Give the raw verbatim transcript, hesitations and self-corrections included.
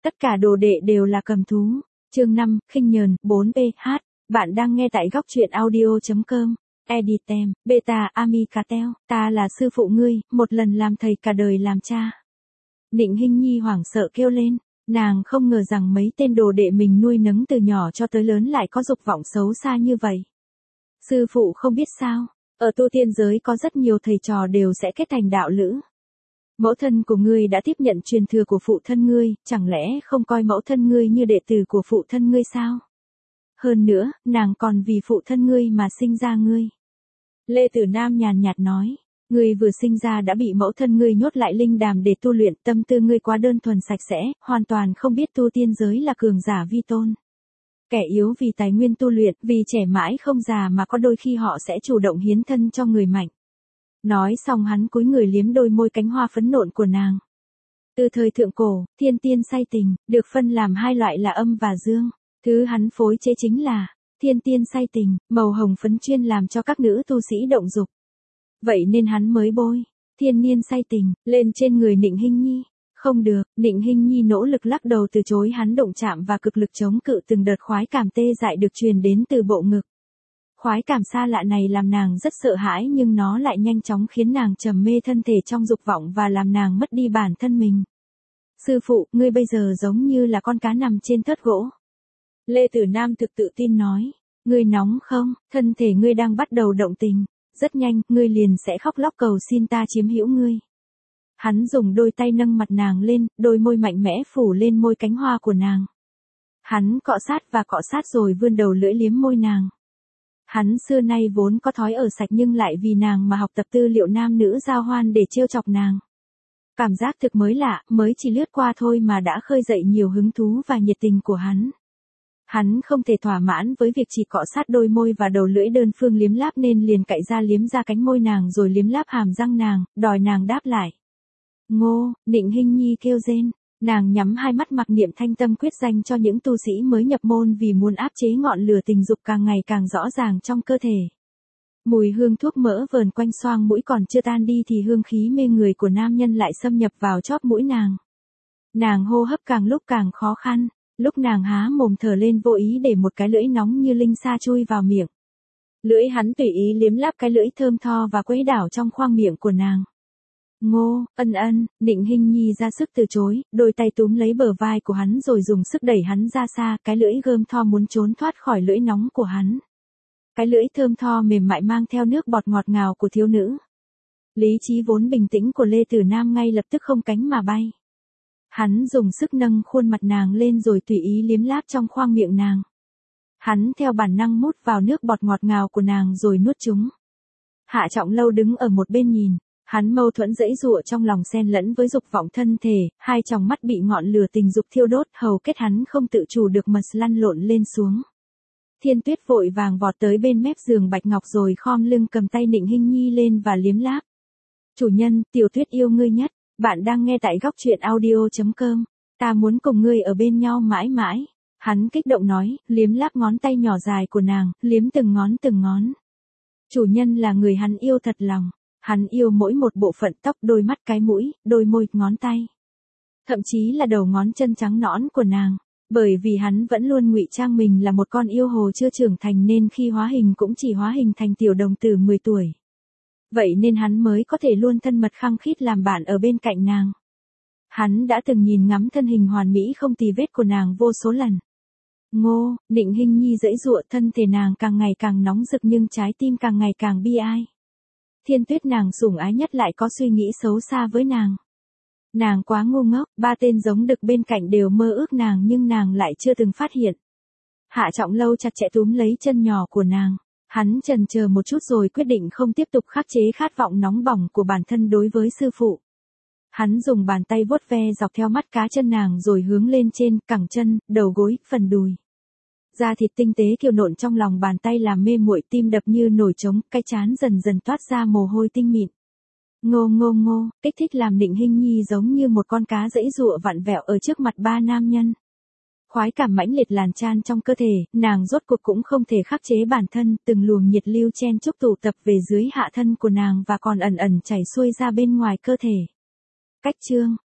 Tất cả đồ đệ đều là cầm thú. Chương năm, khinh nhờn, bốn B H. Bạn đang nghe tại góc truyện audio chấm com. Editem, Beta Amicatel, ta là sư phụ ngươi, một lần làm thầy cả đời làm cha. Nịnh Hinh Nhi hoảng sợ kêu lên, nàng không ngờ rằng mấy tên đồ đệ mình nuôi nấng từ nhỏ cho tới lớn lại có dục vọng xấu xa như vậy. Sư phụ không biết sao, ở tu tiên giới có rất nhiều thầy trò đều sẽ kết thành đạo lữ. Mẫu thân của ngươi đã tiếp nhận truyền thừa của phụ thân ngươi, chẳng lẽ không coi mẫu thân ngươi như đệ tử của phụ thân ngươi sao? Hơn nữa, nàng còn vì phụ thân ngươi mà sinh ra ngươi. Lê Tử Nam nhàn nhạt nói, ngươi vừa sinh ra đã bị mẫu thân ngươi nhốt lại linh đàm để tu luyện, tâm tư ngươi quá đơn thuần sạch sẽ, hoàn toàn không biết tu tiên giới là cường giả vi tôn. Kẻ yếu vì tài nguyên tu luyện, vì trẻ mãi không già mà có đôi khi họ sẽ chủ động hiến thân cho người mạnh. Nói xong hắn cúi người liếm đôi môi cánh hoa phấn nộn của nàng. Từ thời thượng cổ, thiên tiên say tình, được phân làm hai loại là âm và dương. Thứ hắn phối chế chính là thiên tiên say tình, màu hồng phấn chuyên làm cho các nữ tu sĩ động dục. Vậy nên hắn mới bôi thiên niên say tình lên trên người Nịnh Hinh Nhi. Không được, Nịnh Hinh Nhi nỗ lực lắc đầu từ chối hắn động chạm và cực lực chống cự từng đợt khoái cảm tê dại được truyền đến từ bộ ngực. Khoái cảm xa lạ này làm nàng rất sợ hãi nhưng nó lại nhanh chóng khiến nàng trầm mê thân thể trong dục vọng và làm nàng mất đi bản thân mình. Sư phụ, ngươi bây giờ giống như là con cá nằm trên thớt gỗ. Lê Tử Nam thực tự tin nói, ngươi nóng không, thân thể ngươi đang bắt đầu động tình, rất nhanh, ngươi liền sẽ khóc lóc cầu xin ta chiếm hữu ngươi. Hắn dùng đôi tay nâng mặt nàng lên, đôi môi mạnh mẽ phủ lên môi cánh hoa của nàng. Hắn cọ sát và cọ sát rồi vươn đầu lưỡi liếm môi nàng. Hắn xưa nay vốn có thói ở sạch nhưng lại vì nàng mà học tập tư liệu nam nữ giao hoan để trêu chọc nàng. Cảm giác thực mới lạ, mới chỉ lướt qua thôi mà đã khơi dậy nhiều hứng thú và nhiệt tình của hắn. Hắn không thể thỏa mãn với việc chỉ cọ sát đôi môi và đầu lưỡi đơn phương liếm láp nên liền cạy ra liếm ra cánh môi nàng rồi liếm láp hàm răng nàng, đòi nàng đáp lại. Ngô, Nịnh Hinh Nhi kêu rên, nàng nhắm hai mắt mặc niệm thanh tâm quyết danh cho những tu sĩ mới nhập môn vì muốn áp chế ngọn lửa tình dục càng ngày càng rõ ràng trong cơ thể. Mùi hương thuốc mỡ vờn quanh xoang mũi còn chưa tan đi thì hương khí mê người của nam nhân lại xâm nhập vào chóp mũi nàng. Nàng hô hấp càng lúc càng khó khăn, lúc nàng há mồm thở lên vô ý để một cái lưỡi nóng như linh sa chui vào miệng. Lưỡi hắn tùy ý liếm láp cái lưỡi thơm tho và quấy đảo trong khoang miệng của nàng. Ngô, ân ân, Nịnh Hinh Nhi ra sức từ chối, đôi tay túm lấy bờ vai của hắn rồi dùng sức đẩy hắn ra xa, cái lưỡi gươm tho muốn trốn thoát khỏi lưỡi nóng của hắn. Cái lưỡi thơm tho mềm mại mang theo nước bọt ngọt ngào của thiếu nữ. Lý trí vốn bình tĩnh của Lê Tử Nam ngay lập tức không cánh mà bay. Hắn dùng sức nâng khuôn mặt nàng lên rồi tùy ý liếm láp trong khoang miệng nàng. Hắn theo bản năng mút vào nước bọt ngọt ngào của nàng rồi nuốt chúng. Hạ Trọng Lâu đứng ở một bên nhìn. Hắn mâu thuẫn dãy giụa trong lòng xen lẫn với dục vọng thân thể, hai tròng mắt bị ngọn lửa tình dục thiêu đốt, hầu kết hắn không tự chủ được mà lăn lộn lên xuống. Thiên Tuyết vội vàng vọt tới bên mép giường bạch ngọc rồi khom lưng cầm tay Nịnh Hinh Nhi lên và liếm láp. Chủ nhân, Tiểu Tuyết yêu ngươi nhất, bạn đang nghe tại góc truyện audio chấm com, ta muốn cùng ngươi ở bên nhau mãi mãi. Hắn kích động nói, liếm láp ngón tay nhỏ dài của nàng, liếm từng ngón từng ngón. Chủ nhân là người hắn yêu thật lòng. Hắn yêu mỗi một bộ phận tóc, đôi mắt, cái mũi, đôi môi, ngón tay. Thậm chí là đầu ngón chân trắng nõn của nàng. Bởi vì hắn vẫn luôn ngụy trang mình là một con yêu hồ chưa trưởng thành nên khi hóa hình cũng chỉ hóa hình thành tiểu đồng tử mười tuổi. Vậy nên hắn mới có thể luôn thân mật khăng khít làm bạn ở bên cạnh nàng. Hắn đã từng nhìn ngắm thân hình hoàn mỹ không tì vết của nàng vô số lần. Ngô, Nịnh Hinh Nhi giãy giụa, thân thể nàng càng ngày càng nóng rực nhưng trái tim càng ngày càng bi ai. Thiên Tuyết nàng sủng ái nhất lại có suy nghĩ xấu xa với nàng. Nàng quá ngu ngốc, ba tên giống đực bên cạnh đều mơ ước nàng nhưng nàng lại chưa từng phát hiện. Hạ Trọng Lâu chặt chẽ túm lấy chân nhỏ của nàng. Hắn chần chờ một chút rồi quyết định không tiếp tục khắc chế khát vọng nóng bỏng của bản thân đối với sư phụ. Hắn dùng bàn tay vuốt ve dọc theo mắt cá chân nàng rồi hướng lên trên, cẳng chân, đầu gối, phần đùi. Da thịt tinh tế kiều nộn trong lòng bàn tay làm mê muội, tim đập như nổi trống, cái trán dần dần toát ra mồ hôi tinh mịn. Ngô ngô ngô, kích thích làm Nịnh Hinh Nhi giống như một con cá giãy giụa vặn vẹo ở trước mặt ba nam nhân. Khoái cảm mãnh liệt làn tràn trong cơ thể, nàng rốt cuộc cũng không thể khắc chế bản thân, từng luồng nhiệt lưu chen chúc tụ tập về dưới hạ thân của nàng và còn ẩn ẩn chảy xuôi ra bên ngoài cơ thể. Cách chương,